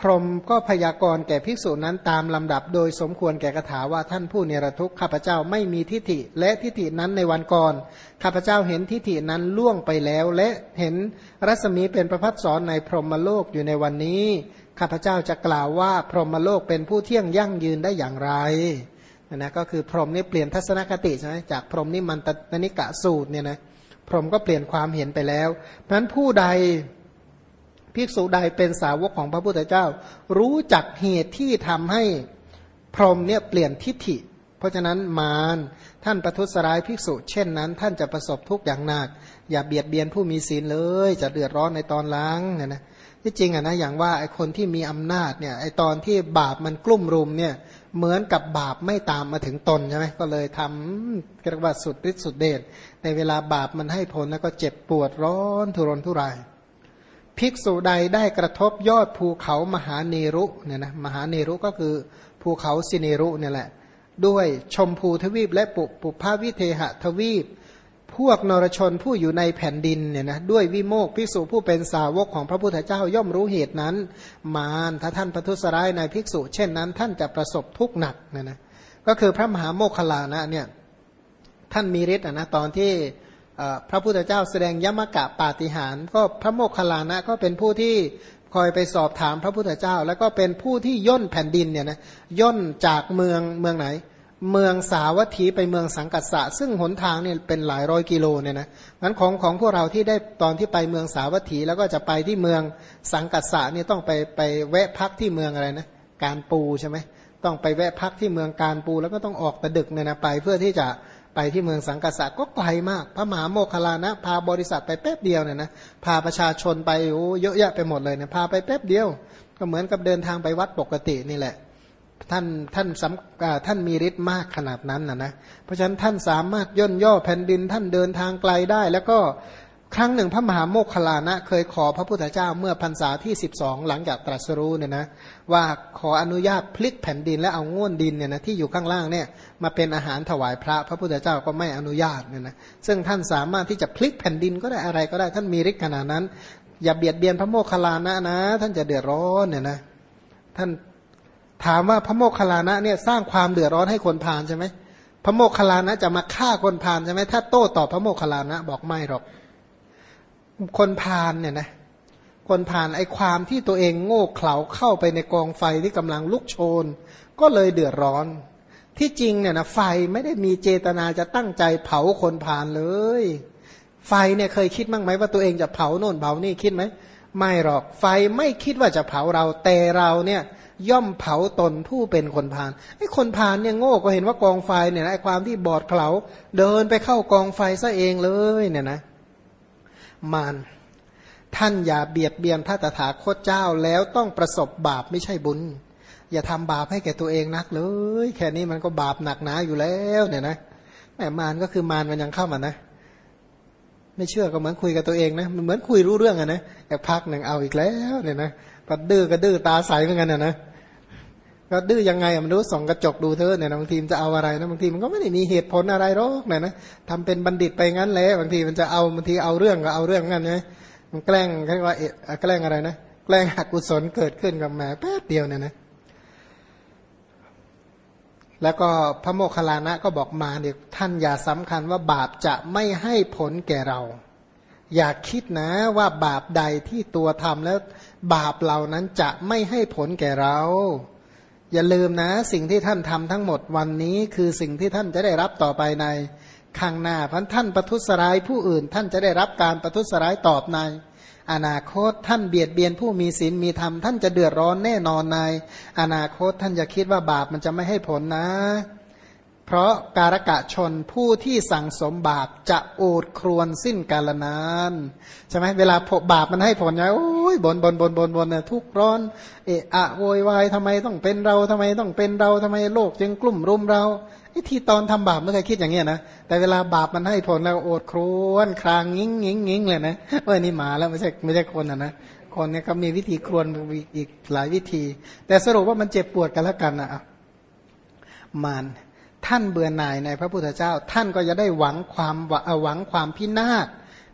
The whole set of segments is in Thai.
รหมก็พยากรณ์แก่ภิกษุนั้นตามลำดับโดยสมควรแก่คาถาว่าท่านผู้เนรทุกข์ข้าพเจ้าไม่มีทิฏฐิและทิฏฐินั้นในวันก่อนข้าพเจ้าเห็นทิฏฐินั้นล่วงไปแล้วและเห็นรัศมีเป็นประภัสสรในพรหมโลกอยู่ในวันนี้ข้าพเจ้าจะกล่าวว่าพรหมโลกเป็นผู้เที่ยงยั่งยืนได้อย่างไรนะก็คือพรหมนี่เปลี่ยนทัศนคติใช่ไหมจากพรหมนิมันตนิกะสูตรเนี่ยนะพรหมก็เปลี่ยนความเห็นไปแล้วเพราะฉะนั้นผู้ใดภิกษุใดเป็นสาวกของพระพุทธเจ้ารู้จักเหตุที่ทำให้พรหมเนี่ยเปลี่ยนทิฏฐิเพราะฉะนั้นมารท่านประทุษร้ายภิกษุเช่นนั้นท่านจะประสบทุกข์อย่างหนักอย่าเบียดเบียนผู้มีศีลเลยจะเดือดร้อนในตอนหลังเนี่ยนะที่จริงอ่ะนะอย่างว่าไอ้คนที่มีอำนาจเนี่ยไอ้ตอนที่บาปมันกลุ่มรุมเนี่ยเหมือนกับบาปไม่ตามมาถึงตนใช่ไหมก็เลยทำเรียกว่าสุดฤทธิ์สุดเดชในเวลาบาปมันให้ผลแล้วก็เจ็บปวดร้อนทุรนทุรายภิกษุใดได้กระทบยอดภูเขามหาเนรุเนี่ยนะมหาเนรุก็คือภูเขาสิเนรุเนี่ยแหละด้วยชมพูทวีปและปุพพวิเทหทวีปพวกนรชนผู้อยู่ในแผ่นดินเนี่ยนะด้วยวิโมกข์ภิกษุผู้เป็นสาวกของพระพุทธเจ้าย่อมรู้เหตุนั้นมารถ้าท่านประทุษร้ายในภิกษุเช่นนั้นท่านจะประสบทุกข์หนักเนี่ยนะก็คือพระมหาโมคคัลลานะเนี่ยท่านมีฤทธิ์นะตอนที่พระพุทธเจ้าแสดงยมกะปาฏิหาริย์ก็พระโมคคัลลานะก็เป็นผู้ที่คอยไปสอบถามพระพุทธเจ้าแล้วก็เป็นผู้ที่ย่นแผ่นดินเนี่ยนะย่นจากเมืองไหนเมืองสาวัตถีไปเมืองสังกัสสะซึ่งหนทางเนี่ยเป็นหลายร้อยกิโลเนี่ยนะงั้นของพวกเราที่ได้ตอนที่ไปเมืองสาวัตถีแล้วก็จะไปที่เมืองสังกัสสะเนี่ยต้องไปแวะพักที่เมืองอะไรนะการปูใช่ไหมต้องไปแวะพักที่เมืองการปูแล้วก็ต้องออกแต่ดึกเนี่ยนะไปเพื่อที่จะไปที่เมืองสังกัสสะก็ไกลมากพระมหาโมคคัลลานะพาบริษัทไปแป๊บเดียวเนี่ยนะพาประชาชนไปโอ้เยอะแยะไปหมดเลยเนี่ยพาไปแป๊บเดียวก็เหมือนกับเดินทางไปวัดปกตินี่แหละท่านมีฤทธิ์มากขนาดนั้นนะเพราะฉะนั้นท่านสามารถย่นย่อแผ่นดินท่านเดินทางไกลได้แล้วก็ครั้งหนึ่งพระมหาโมคคัลลานะเคยขอพระพุทธเจ้าเมื่อพรรษาที่12หลังจากตรัสรู้เนี่ยนะว่าขออนุญาตพลิกแผ่นดินและเอาง่วนดินเนี่ยนะที่อยู่ข้างล่างเนี่ยมาเป็นอาหารถวายพระพุทธเจ้าก็ไม่อนุญาตเนี่ยนะซึ่งท่านสามารถที่จะพลิกแผ่นดินก็ได้อะไรก็ได้ท่านมีฤทธิ์ขนาดนั้นอย่าเบียดเบียนพระโมคคัลลานะนะท่านจะเดือดร้อนเนี่ยนะท่านถามว่าพระโมคคัลลานะเนี่ยสร้างความเดือดร้อนให้คนพาลใช่ไหมพระโมคคัลลานะจะมาฆ่าคนพาลใช่ไหมถ้าโต้ตอบพระโมคคัลลานะบอกไม่หรอกคนพาลเนี่ยนะคนพาลไอความที่ตัวเองโง่เขลาเข้าไปในกองไฟที่กำลังลุกโชนก็เลยเดือดร้อนที่จริงเนี่ยนะไฟไม่ได้มีเจตนาจะตั้งใจเผาคนพาลเลยไฟเนี่ยเคยคิดบ้างไหมว่าตัวเองจะเผาโน่นเผานี่คิดไหมไม่หรอกไฟไม่คิดว่าจะเผาเราแต่เราเนี่ยย่อมเผาตนผู้เป็นคนพาลไอ้คนพาลเนี่ยโง่ก็เห็นว่ากองไฟเนี่ยนะไอ้ความที่บอดเขลาเดินไปเข้ากองไฟซะเองเลยเนี่ยนะมารท่านอย่าเบียดเบียนพระตถาคตเจ้าแล้วต้องประสบบาปไม่ใช่บุญอย่าทำบาปให้แก่ตัวเองนักเลยแค่นี้มันก็บาปหนักหนาอยู่แล้วเนี่ยนะแม่มารก็คือมารมันยังเข้ามานะไม่เชื่อก็เหมือนคุยกับตัวเองนะมันเหมือนคุยรู้เรื่องอะนะแต่พักหนึ่งเอาอีกแล้วเนี่ยนะปัดดื้อก็ดื้อตาใสเหมือนกันนะก็ดื้อยังไงมันรู้ส่องกระจกดูเธอเนี่ยบางทีมันจะเอาอะไรนะบางทีมันก็ไม่ได้มีเหตุผลอะไรหรอกเนี่ยนะทำเป็นบัณฑิตไปงั้นแหละบางทีมันจะเอาบางทีเอาเรื่องก็เอาเรื่องงั้นนะมันแกล้งเรียกว่าแกล้งอะไรนะแกล้งอกุศลเกิดขึ้นกับแม่แป๊บเดียวเนี่ยนะแล้วก็พระโมคคัลลานะก็บอกมาเนี่ยท่านอย่าสำคัญว่าบาปจะไม่ให้ผลแก่เราอย่าคิดนะว่าบาปใดที่ตัวทำแล้วบาปเหล่านั้นจะไม่ให้ผลแก่เราอย่าลืมนะสิ่งที่ท่านทำทั้งหมดวันนี้คือสิ่งที่ท่านจะได้รับต่อไปในข้างหน้าเพราะท่านประทุษร้ายผู้อื่นท่านจะได้รับการประทุษร้ายตอบในอนาคตท่านเบียดเบียนผู้มีศีลมีธรรมท่านจะเดือดร้อนแน่นอนในอนาคตท่านอย่าคิดว่าบาปมันจะไม่ให้ผลนะเพราะการกะชนผู้ที่สั่งสมบาปจะโอดครวญสิ้นกาลนานใช่ไหมเวลาบาปมันให้ผลไงโอ้ยบ่นเนี่ยทุกข์ร้อนเอะอะโวยวายทำไมต้องเป็นเราทำไมต้องเป็นเราทำไมโลกจึงกลุ่มรุมเราไอ้ที่ตอนทำบาปไม่เคยคิดอย่างเงี้ยนะแต่เวลาบาปมันให้ผลแล้วโอดครวญครางงิ้งเลยนะนี่หมาแล้วไม่ใช่คนนะคนเนี่ยก็มีวิธีครวญอีกหลายวิธีแต่สรุปว่ามันเจ็บปวดกันแล้วกันนะมารท่านเบื่อหน่ายในพระพุทธเจ้าท่านก็จะได้หวังความพินาศ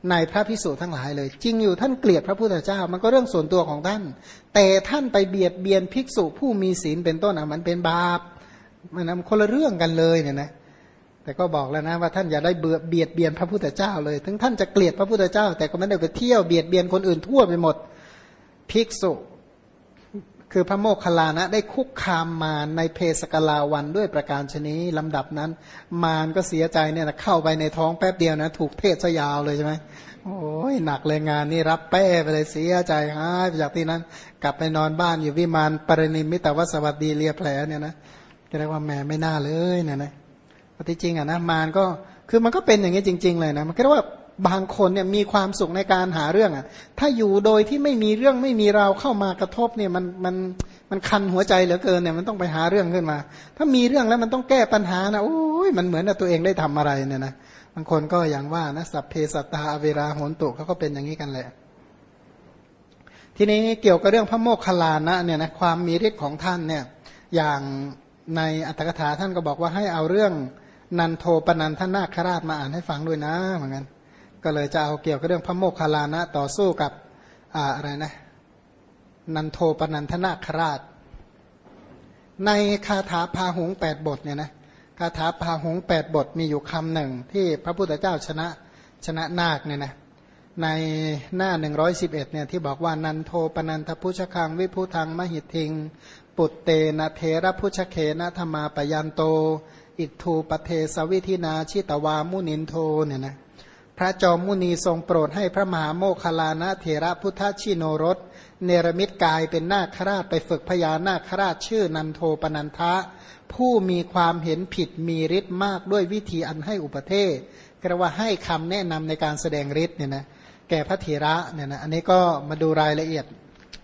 ในพระภิกษุทั้งหลายเลยจริงอยู่ท่านเกลียดพระพุทธเจ้ามันก็เรื่องส่วนตัวของท่านแต่ท่านไปเบียดเบียนภิกษุผู้มีศีลเป็นต้นมันเป็นบาปมันคนละเรื่องกันเลยเนี่ยนะแต่ก็บอกแล้วนะว่าท่านอย่าได้เบียดเบียนพระพุทธเจ้าเลยถึงท่านจะเกลียดพระพุทธเจ้าแต่ก็ไม่ได้ไปเที่ยวเบียดเบียนคนอื่นทั่วไปหมดภิกษุคือพระโมคคัลลานะได้คุกคามมารในเพสกลาวันด้วยประการชนีลำดับนั้นมารก็เสียใจเนี่ยนะเข้าไปในท้องแป๊บเดียวนะถูกเทศยาวเลยใช่ไหมโอ้ยหนักเลยงานนี่รับแป้ไปเลยเสียใจหายไปจากที่นั้นกลับไปนอนบ้านอยู่วิมานปรินิมมิตวสวัสดีเลียแผลเนี่ยนะก็เรียกว่าแม่ไม่น่าเลยเนี่ยนะที่จริงอ่ะนะมารก็คือมันก็เป็นอย่างนี้จริงๆเลยนะมันก็เรียกว่าบางคนเนี่ยมีความสุขในการหาเรื่องอ่ะถ้าอยู่โดยที่ไม่มีเรื่องไม่มีราวเข้ามากระทบเนี่ยมันคันหัวใจเหลือเกินเนี่ยมันต้องไปหาเรื่องขึ้นมาถ้ามีเรื่องแล้วมันต้องแก้ปัญหานะโอ้ยมันเหมือนกับตัวเองได้ทำอะไรเนี่ยนะบางคนก็อย่างว่านะสัพเพสัตตาอเวราโหนตุเขาก็เป็นอย่างนี้กันแหละทีนี้เกี่ยวกับเรื่องพระโมคคัลลานะเนี่ยนะความมีฤทธิ์ของท่านเนี่ยอย่างในอัตถกถาท่านก็บอกว่าให้เอาเรื่องนันโทปนันทนาคราชมาอ่านให้ฟังด้วยนะเหมือนกันก็เลยจะเอาเกี่ยวกับเรื่องพระโมคคัลลานะต่อสู้กับอะไรนะนันโทปนันทนาคราชในคาถาพาหุง8บทเนี่ยนะคาถาพาหุง8บทมีอยู่คำหนึ่งที่พระพุทธเจ้าชนะนาคเนี่ยนะในหน้า111เนี่ยที่บอกว่านันโทปนันทพุชคังวิพุทังมหิทิงปุตเตนะเทระพุชเคนะธรรมาปยันโตอิทธูปเทสวิธินาชิตวามุนินโทเนี่ยนะพระจอมมุนีทรงโปรดให้พระมหาโมคคัลลานะเถระพุทธชิโนรสเนรมิตกายเป็นนาคราชไปฝึกพญานาคราชชื่อนันโทปนันทะผู้มีความเห็นผิดมีฤทธิ์มากด้วยวิธีอันให้อุปเทศกระว่าให้คำแนะนำในการแสดงฤทธิ์เนี่ยนะแก่พระเถระเนี่ยนะอันนี้ก็มาดูรายละเอียด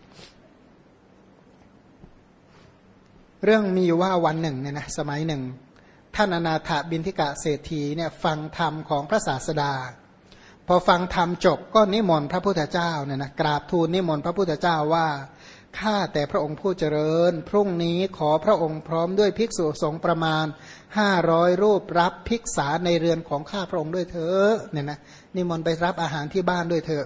เรื่องมีอยู่ว่าวันหนึ่งเนี่ยนะสมัยหนึ่งท่านอนาถบิณฑิกะเศรษฐีเนี่ยฟังธรรมของพระศาสดาพอฟังธรรมจบก็นิมนต์พระพุทธเจ้าเนี่ยนะกราบทูลนิมนต์พระพุทธเจ้าว่าข้าแต่พระองค์ผู้เจริญพรุ่งนี้ขอพระองค์พร้อมด้วยภิกษุสงฆ์ประมาณ500รูปรับภิกษาในเรือนของข้าพระองค์ด้วยเถอะเนี่ยนะนิมนต์ไปรับอาหารที่บ้านด้วยเถอะ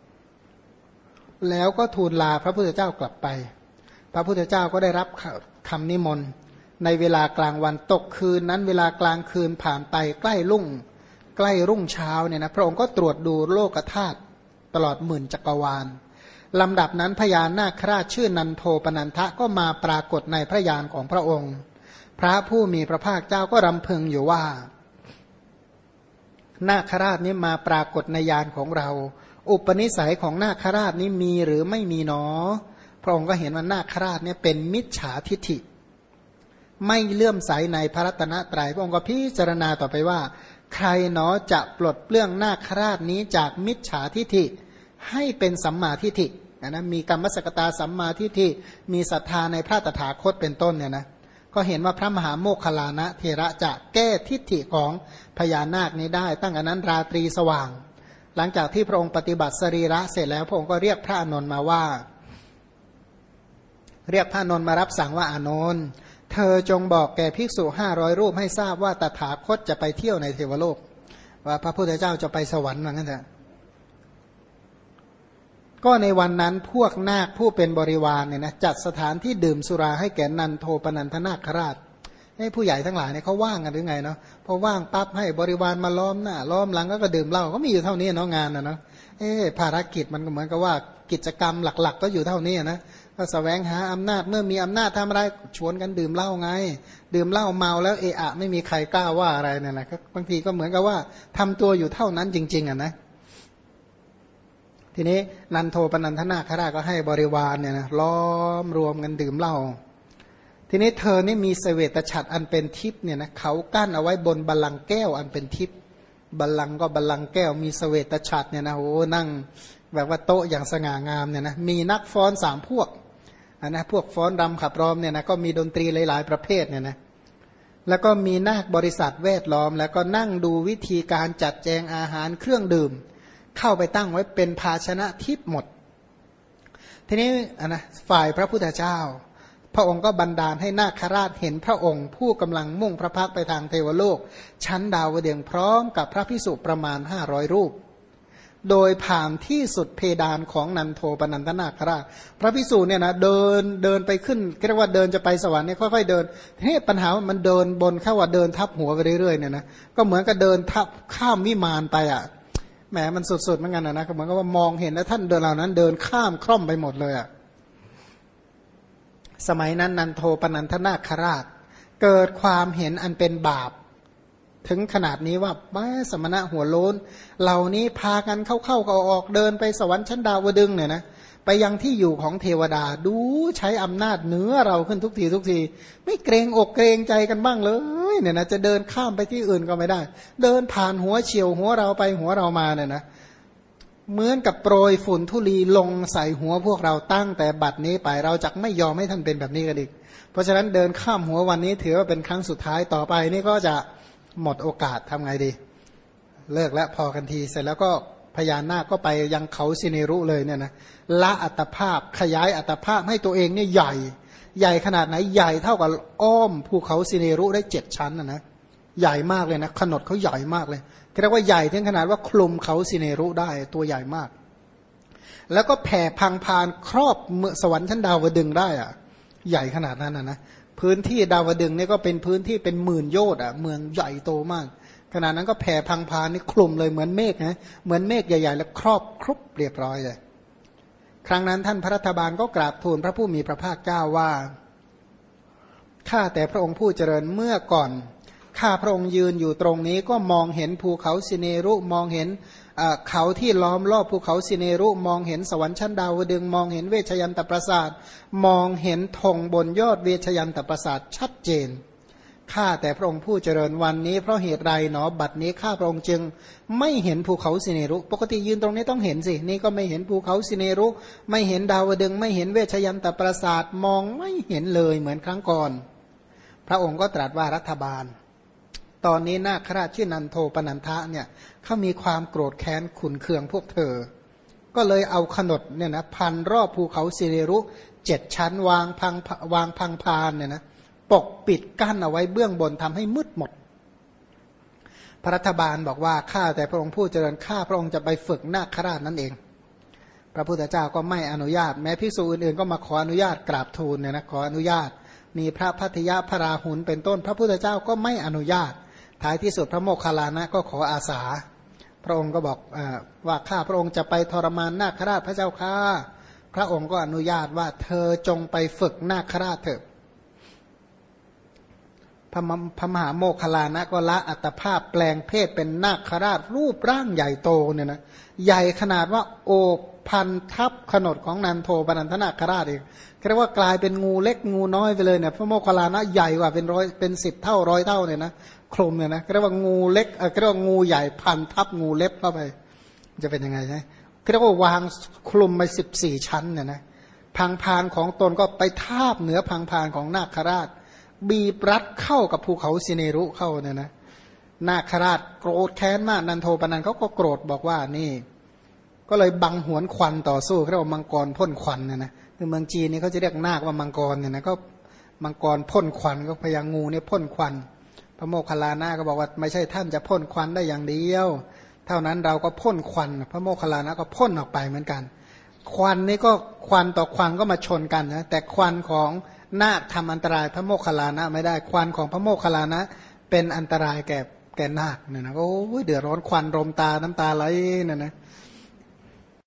แล้วก็ทูลลาพระพุทธเจ้ากลับไปพระพุทธเจ้าก็ได้รับคำนิมนต์ในเวลากลางวันตกคืนนั้นเวลากลางคืนผ่านไปใกล้รุ่งเช้าเนี่ยนะพระองค์ก็ตรวจดูโลกธาตุตลอดหมื่นจักรวาลลำดับนั้นพญานาคราชชื่อนันโทปนันทะก็มาปรากฏในพระญาณของพระองค์พระผู้มีพระภาคเจ้าก็รำพึงอยู่ว่านาคราชนี้มาปรากฏในญาณของเราอุปนิสัยของนาคราชนี้มีหรือไม่มีหนอพระองค์ก็เห็นว่านาคราชเนี่ยเป็นมิจฉาทิฐิไม่เลื่อมใสในพระรัตนตรัยพระองค์ก็พิจารณาต่อไปว่าใครหนอจะปลดเปลื้องนาคราชนี้จากมิจฉาทิฐิให้เป็นสัมมาทิฏฐินะมีกรรมสกตาสัมมาทิฏฐิมีศรัทธาในพระตถาคตเป็นต้นเนี่ยนะก็เห็นว่าพระมหาโมคคัลลานะเถระจะแก้ทิฏฐิของพญานาคนี้ได้ตั้งแต่นั้นราตรีสว่างหลังจากที่พระองค์ปฏิบัติสรีระเสร็จแล้วพระองค์ก็เรียกพระอานนท์มาว่าเรียกพระอานนท์มารับสั่งว่าอานนท์เธอจงบอกแก่ภิกษุ500รูปให้ทราบว่าตถาคตจะไปเที่ยวในเทวโลกว่าพระพุทธเจ้าจะไปสวรรค์ว่างั้นเถอะก็ในวันนั้นพวกนาคผู้เป็นบริวารเนี่ยนะจัดสถานที่ดื่มสุราให้แก่นันโทปนันทนาคราชให้ผู้ใหญ่ทั้งหลายเนี่ยเขาว่างกันหรือไงเนาะพอว่างปั๊บให้บริวารมาล้อมหน้าล้อมหลังก็ดื่มเหล้าก็มีอยู่เท่านี้เนาะงานนะเนาะภารกิจมันก็เหมือนกับว่ากิจกรรมหลักๆก็อยู่เท่านี้นะก็แสวงหาอำนาจเมื่อมีอำนาจทำอะไรชวนกันดื่มเหล้าไงดื่มเหล้าเมาแล้วเอะอะไม่มีใครกล้าว่าอะไรเนี่ยนะบางทีก็เหมือนกับว่าทำตัวอยู่เท่านั้นจริงๆอ่ะนะทีนี้นันโทปนันทนาคราชก็ให้บริวารเนี่ยนะล้อมรวมกันดื่มเหล้าทีนี้เธอนี่มีเสวตฉัตรอันเป็นทิพย์เนี่ยนะเขากั้นเอาไว้บนบัลลังก์แก้วอันเป็นทิพย์บัลลังก์ก็บัลลังก์แก้วมีเสวตฉัตรเนี่ยนะโอ้นั่งแบบว่าโต๊ะอย่างสง่างามเนี่ยนะมีนักฟ้อน3พวกนะพวกฟ้อนรำขับร้องเนี่ยนะก็มีดนตรีหลายๆประเภทเนี่ยนะแล้วก็มีนาคบริษัทแวดล้อมแล้วก็นั่งดูวิธีการจัดแจงอาหารเครื่องดื่มเข้าไปตั้งไว้เป็นภาชนะทิพย์หมดทีนี้นะฝ่ายพระพุทธเจ้าพระองค์ก็บันดาลให้นาคราชเห็นพระองค์ผู้กำลังมุ่งพระพักไปทางเทวโลกชั้นดาวดึงส์พร้อมกับพระภิกษุประมาณ500รูปโดยผ่านที่สุดเพดานของนันโทปนันทนาคราชพระภิกษุเนี่ยนะเดินไปขึ้นเรียกว่าเดินจะไปสวรรค์เนี่ยค่อยๆเดินทีนี้ปัญหาว่ามันเดินบนแค่ว่าเดินทับหัวไปเรื่อยๆเนี่ยนะก็เหมือนกับเดินทับข้ามวิมานไปอ่ะแหมมันสุดๆเหมือนกันนะก็เหมือนกับว่ามองเห็นแล้วท่านเดินเหล่านั้นเดินข้ามคล่อมไปหมดเลยอ่ะสมัยนั้นนันโทปนันทนาคราชเกิดความเห็นอันเป็นบาปถึงขนาดนี้ว่าบ้าสมณะหัวโล้นเหล่านี้พากันเข้าออกเดินไปสวรรค์ชั้นดาวดึงเนี่ยนะไปยังที่อยู่ของเทวดาดูใช้อำนาจเหนือเราขึ้นทุกทีไม่เกรงอกเกรงใจกันบ้างเลยเนี่ยนะจะเดินข้ามไปที่อื่นก็ไม่ได้เดินผ่านหัวเฉียวหัวเราไปหัวเรามาเนี่ยนะเหมือนกับโปรยฝุ่นธุลีลงใส่หัวพวกเราตั้งแต่บัดนี้ไปเราจะไม่ยอมให้ท่านเป็นแบบนี้กันอีกเพราะฉะนั้นเดินข้ามหัววันนี้ถือว่าเป็นครั้งสุดท้ายต่อไปนี่ก็จะหมดโอกาสทำไงดีเลิกแล้วพอกันทีเสร็จแล้วก็พญานาคก็ไปยังเขาสิเนรุเลยเนี่ยนะละอัตภาพขยายอัตภาพให้ตัวเองเนี่ยใหญ่ขนาดไหนใหญ่เท่ากับอ้อมภูเขาสิเนรุได้7 ชั้นนะใหญ่มากเลยนะขนาดเขาใหญ่มากเลยเรียกว่าใหญ่ถึงขนาดว่าคลุมเขาสิเนรุได้ตัวใหญ่มากแล้วก็แผ่พังพานครอบเมืองสวรรค์ชั้นดาวดึงได้อะใหญ่ขนาดนั้นนะพื้นที่ดาวดึงนี่ก็เป็นพื้นที่เป็นหมื่นโยชน์อ่ะเมืองใหญ่โตมากขณะนั้นก็แผ่พังพานนี่คลุมเลยเหมือนเมฆนะเหมือนเมฆใหญ่ๆแล้วครอบคลุมเรียบร้อยเลยครั้งนั้นท่านพระรัฐบาลก็กราบทูลพระผู้มีพระภาคเจ้าว่าข้าแต่พระองค์ผู้เจริญเมื่อก่อนข้าพระองค์ยืนอยู่ตรงนี้ก็มองเห็นภูเขาสิเนรุมองเห็นเขาที่ล้อมรอบภูเขาสิเนรุมองเห็นสวรรค์ชั้นดาวดึงมองเห็นเวชยันตปราสาทมองเห็นธงบนยอดเวชยันตปราสาทชัดเจนข้าแต่พระองค์ผู้เจริญวันนี้เพราะเหตุไรหนอบัดนี้ข้าพระองค์จึงไม่เห็นภูเขาสิเนรุปกติยืนตรงนี้ต้องเห็นสินี่ก็ไม่เห็นภูเขาสิเนรุไม่เห็นดาวดึงไม่เห็นเวชยันตปราสาทมองไม่เห็นเลยเหมือนครั้งก่อนพระองค์ก็ตรัสว่ารัฐบาลตอนนี้นาคราชชื่อนันโทปนันทะเนี่ยเขามีความโกรธแค้นขุนเคืองพวกเธอก็เลยเอาขนดเนี่ยนะพันรอบภูเขาสิเนรุ7 ชั้นวางพังพานเนี่ยนะปกปิดกั้นเอาไว้เบื้องบนทำให้มืดหมดพระรัฐบาลบอกว่าข้าแต่พระองค์ผู้เจริญข้าพระองค์จะไปฝึกนาคราชนั่นเองพระพุทธเจ้าก็ไม่อนุญาตแม้ภิกษุอื่นๆก็มาขออนุญาตกราบทูลเนี่ยนะขออนุญาตมีพระพัทยพระราหุลเป็นต้นพระพุทธเจ้าก็ไม่อนุญาตท้ายที่สุดพระโมคคัลลานะก็ขออาสาพระองค์ก็บอกว่าข้าพระองค์จะไปทรมานนาคราชพระเจ้าข้าพระองค์ก็อนุญาตว่าเธอจงไปฝึกนาคราชเถอะพระมหาโมคคัลลานะก็ละอัตภาพแปลงเพศเป็นนาคราชรูปร่างใหญ่โตเนี่ยนะใหญ่ขนาดว่าโอบพันทับขนดของนันโทปนันทนาคราชเองเรียกว่ากลายเป็นงูเล็กงูน้อยไปเลยเนี่ยพระโมคคัลลานะใหญ่กว่าเป็น10 เท่า100 เท่าเนี่ยนะคลุมเนี่ยนะเรียกว่างูเล็กเรียกว่างูใหญ่พันทับงูเล็บเข้าไปจะเป็นยังไงใช่เรียกว่าวางคลุมไป14 ชั้นเนี่ยนะพังพานของตนก็ไปทาบเหนือพังพานของนาคราชบีบรัดเข้ากับภูเขาสิเนรุเข้าเนี่ยนะนาคราชโกรธแค้นมากนันโทปนันเขาก็โกรธบอกว่านี่ก็เลยบังหวนควันต่อสู้เรียกว่ามังกรพ่นควันเนี่ยนะคือเมืองจีนนี่เขาจะเรียกนาคว่ามังกรเนี่ยนะก็มังกรพ่นควันก็พญางูเนี่ยพ่นควันพระโมคคัลลานะก็บอกว่าไม่ใช่ท่านจะพ่นควันได้อย่างเดียวเท่านั้นเราก็พ่นควันพระโมคคัลลานะก็พ่นออกไปเหมือนกันควันนี่ก็ควันต่อควันก็มาชนกันนะแต่ควันของนาคทำอันตรายพระโมคคัลลานะไม่ได้ควันของพระโมคคัลลานะเป็นอันตรายแก่นาคเนี่ยนะโอ้ยเดือดร้อนควันรมตาน้ำตาไหลเนี่ยนะ